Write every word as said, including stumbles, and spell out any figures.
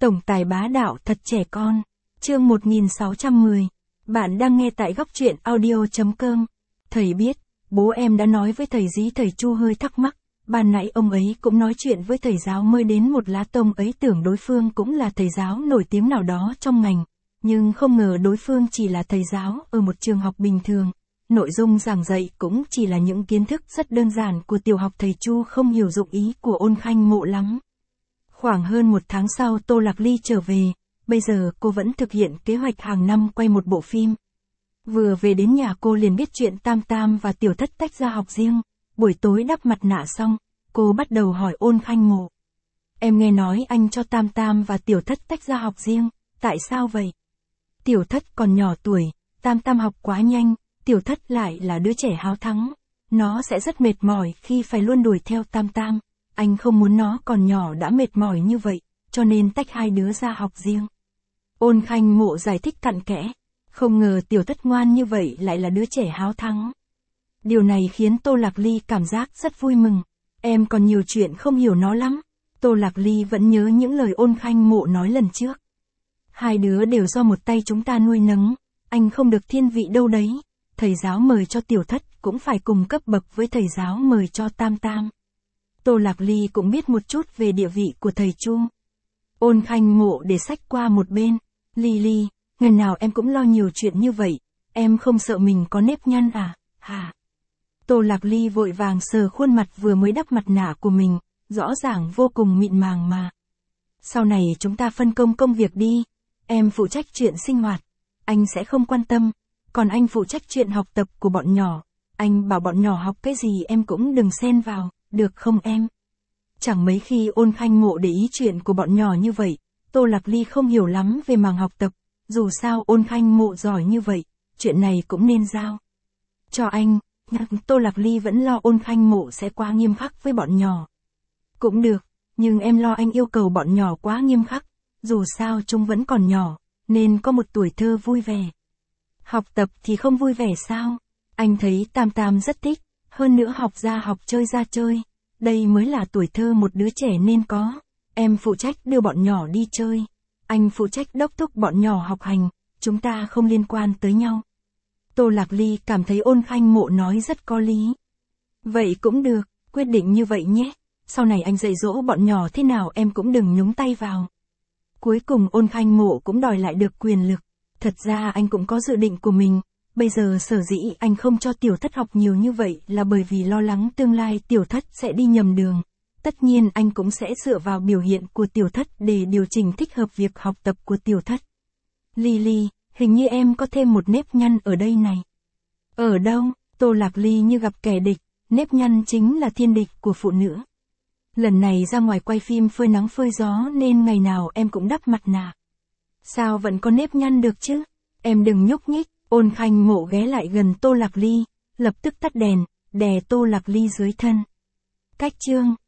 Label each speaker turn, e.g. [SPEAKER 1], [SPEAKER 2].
[SPEAKER 1] Tổng tài bá đạo thật trẻ con. Chương một nghìn sáu trăm mười. Bạn đang nghe tại góc truyện audio chấm com. Thầy biết, bố em đã nói với thầy dí. Thầy Chu hơi thắc mắc. Ban nãy ông ấy cũng nói chuyện với thầy giáo mới đến một lá tông ấy, tưởng đối phương cũng là thầy giáo nổi tiếng nào đó trong ngành. Nhưng không ngờ đối phương chỉ là thầy giáo ở một trường học bình thường. Nội dung giảng dạy cũng chỉ là những kiến thức rất đơn giản của tiểu học. Thầy Chu không hiểu dụng ý của Ôn Khanh Mộ lắm. Khoảng hơn một tháng sau Tô Lạc Ly trở về, bây giờ cô vẫn thực hiện kế hoạch hàng năm quay một bộ phim. Vừa về đến nhà cô liền biết chuyện Tam Tam và Tiểu Thất tách ra học riêng. Buổi tối đắp mặt nạ xong, cô bắt đầu hỏi Ôn Khanh Mộ. Em nghe nói anh cho Tam Tam và Tiểu Thất tách ra học riêng, tại sao vậy? Tiểu Thất còn nhỏ tuổi, Tam Tam học quá nhanh, Tiểu Thất lại là đứa trẻ háo thắng. Nó sẽ rất mệt mỏi khi phải luôn đuổi theo Tam Tam. Anh không muốn nó còn nhỏ đã mệt mỏi như vậy, cho nên tách hai đứa ra học riêng. Ôn Khanh Mộ giải thích cặn kẽ. Không ngờ Tiểu Thất ngoan như vậy lại là đứa trẻ háo thắng. Điều này khiến Tô Lạc Ly cảm giác rất vui mừng. Em còn nhiều chuyện không hiểu nó lắm. Tô Lạc Ly vẫn nhớ những lời Ôn Khanh Mộ nói lần trước. Hai đứa đều do một tay chúng ta nuôi nấng. Anh không được thiên vị đâu đấy. Thầy giáo mời cho Tiểu Thất cũng phải cùng cấp bậc với thầy giáo mời cho Tam Tam. Tô Lạc Ly cũng biết một chút về địa vị của thầy Chu. Ôn Khanh Mộ để sách qua một bên. Ly Ly, ngày nào em cũng lo nhiều chuyện như vậy. Em không sợ mình có nếp nhăn à, hả? Tô Lạc Ly vội vàng sờ khuôn mặt vừa mới đắp mặt nạ của mình, rõ ràng vô cùng mịn màng mà. Sau này chúng ta phân công công việc đi. Em phụ trách chuyện sinh hoạt. Anh sẽ không quan tâm. Còn anh phụ trách chuyện học tập của bọn nhỏ. Anh bảo bọn nhỏ học cái gì em cũng đừng xen vào, được không em? Chẳng mấy khi Ôn Khanh Mộ để ý chuyện của bọn nhỏ như vậy. Tô Lạc Ly không hiểu lắm về mảng học tập. Dù sao Ôn Khanh Mộ giỏi như vậy, chuyện này cũng nên giao cho anh. Tô Lạc Ly vẫn lo Ôn Khanh Mộ sẽ quá nghiêm khắc với bọn nhỏ. Cũng được, nhưng em lo anh yêu cầu bọn nhỏ quá nghiêm khắc. Dù sao chúng vẫn còn nhỏ, nên có một tuổi thơ vui vẻ. Học tập thì không vui vẻ sao? Anh thấy Tam Tam rất thích, hơn nữa học ra học chơi ra chơi. Đây mới là tuổi thơ một đứa trẻ nên có. Em phụ trách đưa bọn nhỏ đi chơi. Anh phụ trách đốc thúc bọn nhỏ học hành, chúng ta không liên quan tới nhau. Tô Lạc Ly cảm thấy Ôn Khanh Mộ nói rất có lý. Vậy cũng được, quyết định như vậy nhé. Sau này anh dạy dỗ bọn nhỏ thế nào em cũng đừng nhúng tay vào. Cuối cùng Ôn Khanh Mộ cũng đòi lại được quyền lực. Thật ra anh cũng có dự định của mình. Bây giờ sở dĩ anh không cho Tiểu Thất học nhiều như vậy là bởi vì lo lắng tương lai Tiểu Thất sẽ đi nhầm đường. Tất nhiên anh cũng sẽ dựa vào biểu hiện của Tiểu Thất để điều chỉnh thích hợp việc học tập của Tiểu Thất. Ly Ly, hình như em có thêm một nếp nhăn ở đây này. Ở đâu? Tô Lạc Ly như gặp kẻ địch. Nếp nhăn chính là thiên địch của phụ nữ. Lần này ra ngoài quay phim phơi nắng phơi gió nên ngày nào em cũng đắp mặt nạ. Sao vẫn có nếp nhăn được chứ? Em đừng nhúc nhích. Ôn Khanh Mộ ghé lại gần Tô Lạc Ly, lập tức tắt đèn, đè Tô Lạc Ly dưới thân. Cách chương